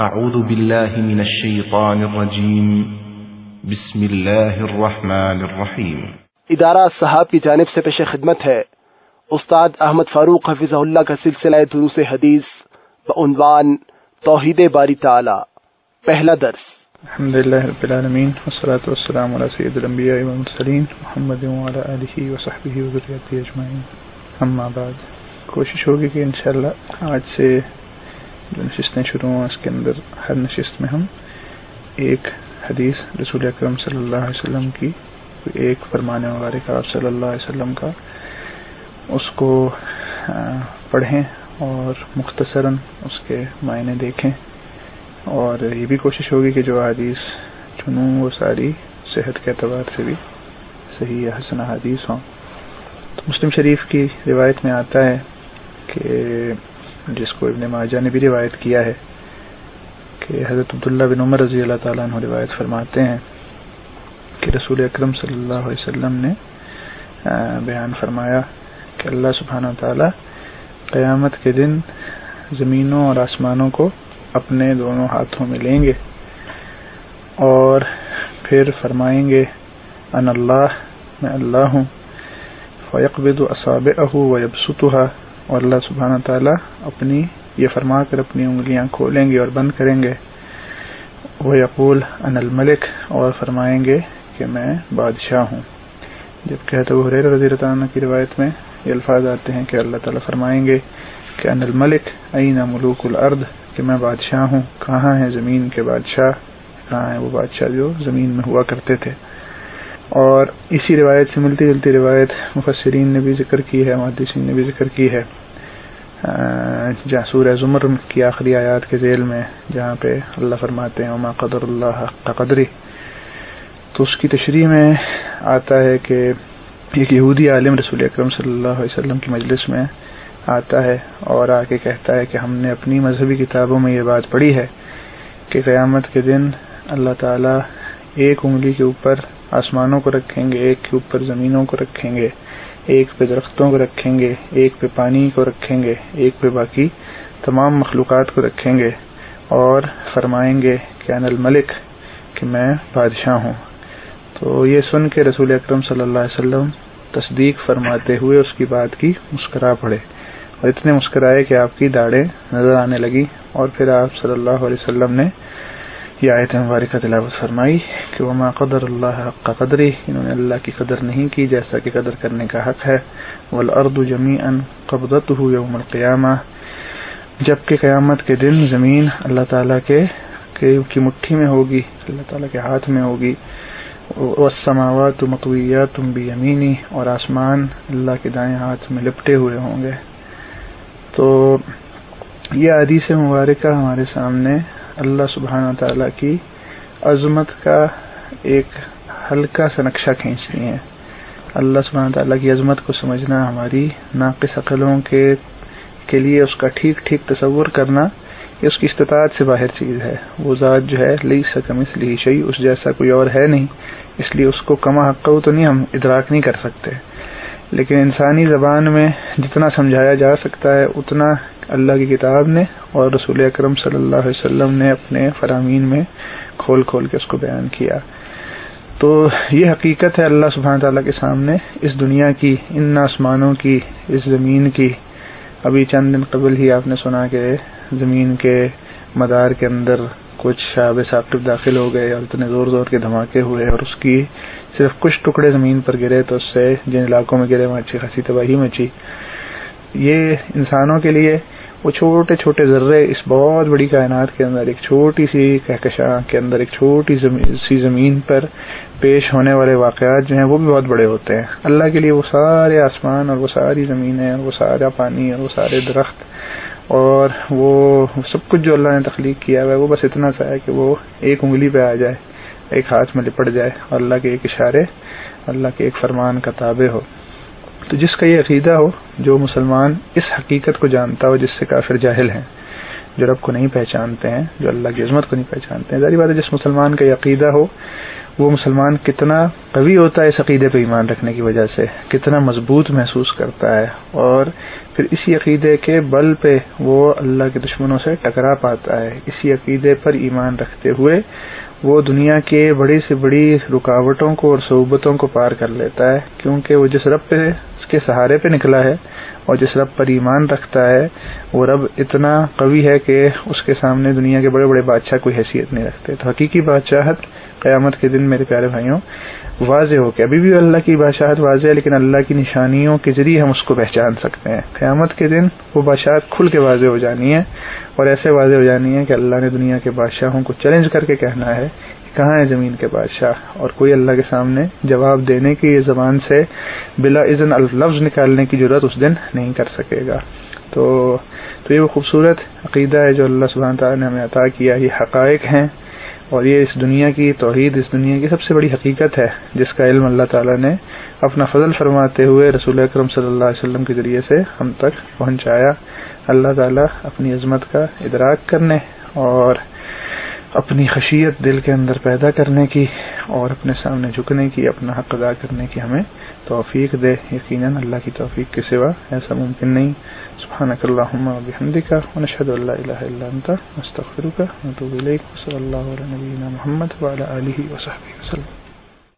اعوذ باللہ من الشیطان الرجیم بسم اللہ الرحمن الرحیم۔ ادارہ صحاب کی جانب سے پیش خدمت ہے استاد احمد فاروق حفظہ اللہ کا سلسلہ دروس حدیث بعنوان توحید باری تعالی، پہلا درس۔ الحمدللہ رب العالمین والصلاة والسلام علی سید الانبیاء والمرسلین محمد وعلی آلہ وصحبہ وذریتہ اجمعین، اما بعد۔ کوشش ہوگی کہ انشاءاللہ آج سے جو نشستیں شروع ہوں اس کے اندر ہر نشست میں ہم ایک حدیث رسول اکرم صلی اللہ علیہ وسلم کی، ایک فرمان مبارک آپ صلی اللہ علیہ وسلم کا، اس کو پڑھیں اور مختصراً اس کے معنی دیکھیں، اور یہ بھی کوشش ہوگی کہ جو حدیث چنوں وہ ساری صحت کے اعتبار سے بھی صحیح یا حسن حدیث ہوں۔ تو مسلم شریف کی روایت میں آتا ہے کہ جس کو ابن ماجہ نے بھی روایت کیا ہے کہ حضرت عبداللہ بن عمر رضی اللہ تعالیٰ عنہ روایت فرماتے ہیں کہ رسول اکرم صلی اللہ علیہ وسلم نے بیان فرمایا کہ اللہ سبحانہ وتعالی قیامت کے دن زمینوں اور آسمانوں کو اپنے دونوں ہاتھوں میں لیں گے اور پھر فرمائیں گے ان اللہ، میں اللہ ہوں، فیقبض اصابعہ ویبسطها، اور اللہ سبحانہ تعالیٰ اپنی یہ فرما کر اپنی انگلیاں کھولیں گے اور بند کریں گے، ویقول انا الملک، اور فرمائیں گے کہ میں بادشاہ ہوں۔ جبکہ حضرت ابو ہریرہ رضی اللہ عنہ کی روایت میں یہ الفاظ آتے ہیں کہ اللہ تعالیٰ فرمائیں گے کہ انا الملک این ملوک الارض، کہ میں بادشاہ ہوں، کہاں ہیں زمین کے بادشاہ، کہاں ہیں وہ بادشاہ جو زمین میں ہوا کرتے تھے۔ اور اسی روایت سے ملتی جلتی روایت مفسرین نے بھی ذکر کی ہے، محدثین نے بھی ذکر کی ہے، جہاں سورہ زمر کی آخری آیات کے ذیل میں جہاں پہ اللہ فرماتے ہیں وما قدر اللہ حق قدری، تو اس کی تشریح میں آتا ہے کہ ایک یہودی عالم رسول اکرم صلی اللہ علیہ وسلم کی مجلس میں آتا ہے اور آ کے کہتا ہے کہ ہم نے اپنی مذہبی کتابوں میں یہ بات پڑھی ہے کہ قیامت کے دن اللہ تعالیٰ ایک انگلی کے اوپر آسمانوں کو رکھیں گے، ایک کے اوپر زمینوں کو رکھیں گے، ایک پہ درختوں کو رکھیں گے، ایک پہ پانی کو رکھیں گے، ایک پہ باقی تمام مخلوقات کو رکھیں گے، اور فرمائیں گے کہ انا الملک، کہ میں بادشاہ ہوں۔ تو یہ سن کے رسول اکرم صلی اللہ علیہ وسلم تصدیق فرماتے ہوئے اس کی بات کی مسکرا پڑے، اور اتنے مسکرائے کہ آپ کی داڑھیں نظر آنے لگی، اور پھر آپ صلی اللہ علیہ وسلم نے یہ آیت مبارکہ تلاوت فرمائی کہ وما قدر اللہ حق قدری، انہوں نے اللہ کی قدر نہیں کی جیسا کہ قدر کرنے کا حق ہے، والارض جمیعا قبضتہ یوم القیامہ، جبکہ قیامت کے دن زمین اللہ تعالیٰ کی مٹھی میں ہوگی، اللہ تعالیٰ کے ہاتھ میں ہوگی، والسماوات مطویات بیمینی، اور آسمان اللہ کے دائیں ہاتھ میں لپٹے ہوئے ہوں گے۔ تو یہ حدیث مبارکہ ہمارے سامنے اللہ سبحانہ تعالیٰ کی عظمت کا ایک ہلکا سا نقشہ کھینچتی ہیں۔ اللہ سبحانہ تعالیٰ کی عظمت کو سمجھنا ہماری ناقص عقلوں کے لیے اس کا ٹھیک ٹھیک تصور کرنا یہ اس کی استطاعت سے باہر چیز ہے۔ وہ ذات جو ہے لیس کمثلہ شیء، اس جیسا کوئی اور ہے نہیں، اس لیے اس کو کما حقہ تو نہیں ہم ادراک نہیں کر سکتے، لیکن انسانی زبان میں جتنا سمجھایا جا سکتا ہے اتنا اللہ کی کتاب نے اور رسول اکرم صلی اللہ علیہ وسلم نے اپنے فرامین میں کھول کھول کے اس کو بیان کیا۔ تو یہ حقیقت ہے اللہ سبحانہ تعالیٰ کے سامنے اس دنیا کی، ان آسمانوں کی، اس زمین کی۔ ابھی چند دن قبل ہی آپ نے سنا کہ زمین کے مدار کے اندر کچھ شہاب ثاقب داخل ہو گئے اور اتنے زور زور کے دھماکے ہوئے، اور اس کی صرف کچھ ٹکڑے زمین پر گرے تو اس سے جن علاقوں میں گرے وہاں اچھی خاصی تباہی مچی۔ یہ انسانوں کے لیے وہ چھوٹے چھوٹے ذرے اس بہت بڑی کائنات کے اندر، ایک چھوٹی سی کہکشاں کے اندر، ایک چھوٹی سی زمین پر پیش ہونے والے واقعات جو ہیں وہ بھی بہت بڑے ہوتے ہیں۔ اللہ کے لیے وہ سارے آسمان اور وہ ساری زمینیں اور وہ سارا پانی اور وہ سارے درخت اور وہ سب کچھ جو اللہ نے تخلیق کیا ہوا ہے وہ بس اتنا سا ہے کہ وہ ایک انگلی پہ آ جائے، ایک ہاتھ میں لپٹ جائے، اور اللہ کے ایک اشارے، اللہ کے ایک فرمان کا تابع ہو۔ تو جس کا یہ عقیدہ ہو، جو مسلمان اس حقیقت کو جانتا ہو جس سے کافر جاہل ہیں، جو رب کو نہیں پہچانتے ہیں، جو اللہ کی عظمت کو نہیں پہچانتے ہیں. ظاہر بات ہے جس مسلمان کا یہ عقیدہ ہو وہ مسلمان کتنا قوی ہوتا ہے اس عقیدے پہ ایمان رکھنے کی وجہ سے، کتنا مضبوط محسوس کرتا ہے، اور پھر اسی عقیدے کے بل پہ وہ اللہ کے دشمنوں سے ٹکرا پاتا ہے. اسی عقیدے پر ایمان رکھتے ہوئے وہ دنیا کے بڑی سے بڑی رکاوٹوں کو اور صعوبتوں کو پار کر لیتا ہے، کیونکہ وہ جس رب پہ اس کے سہارے پہ نکلا ہے اور جس رب پر ایمان رکھتا ہے وہ رب اتنا قوی ہے کہ اس کے سامنے دنیا کے بڑے بڑے بادشاہ کوئی حیثیت نہیں رکھتے. تو حقیقی بادشاہت قیامت کے دن میرے پیارے بھائیوں واضح ہو کے، ابھی بھی اللہ کی بادشاہت واضح ہے لیکن اللہ کی نشانیوں کے ذریعے ہم اس کو پہچان سکتے ہیں. قیامت کے دن وہ بادشاہت کھل کے واضح ہو جانی ہے، اور ایسے واضح ہو جانی ہے کہ اللہ نے دنیا کے بادشاہوں کو چیلنج کر کے کہنا ہے کہاں ہے زمین کے بادشاہ، اور کوئی اللہ کے سامنے جواب دینے کی زبان سے بلا اذن لفظ نکالنے کی جرات اس دن نہیں کر سکے گا. تو یہ وہ خوبصورت عقیدہ ہے جو اللہ سبحانہ تعالیٰ نے ہمیں عطا کیا. یہ حقائق ہیں اور یہ اس دنیا کی توحید، اس دنیا کی سب سے بڑی حقیقت ہے جس کا علم اللہ تعالیٰ نے اپنا فضل فرماتے ہوئے رسول اکرم صلی اللہ علیہ وسلم کے ذریعے سے ہم تک پہنچایا. اللہ تعالیٰ اپنی عظمت کا ادراک کرنے اور اپنی خشیت دل کے اندر پیدا کرنے کی اور اپنے سامنے جھکنے کی، اپنا حق ادا کرنے کی ہمیں توفیق دے. یقیناً اللہ کی توفیق کے سوا ایسا ممکن نہیں. سبحانک اللہم و بحمدک ونشہد ان لا الہ الا انت نستغفرک ونتوب الیک. صلی اللہ علی نبینا محمد وعلی آلہ وصحبہ وسلم.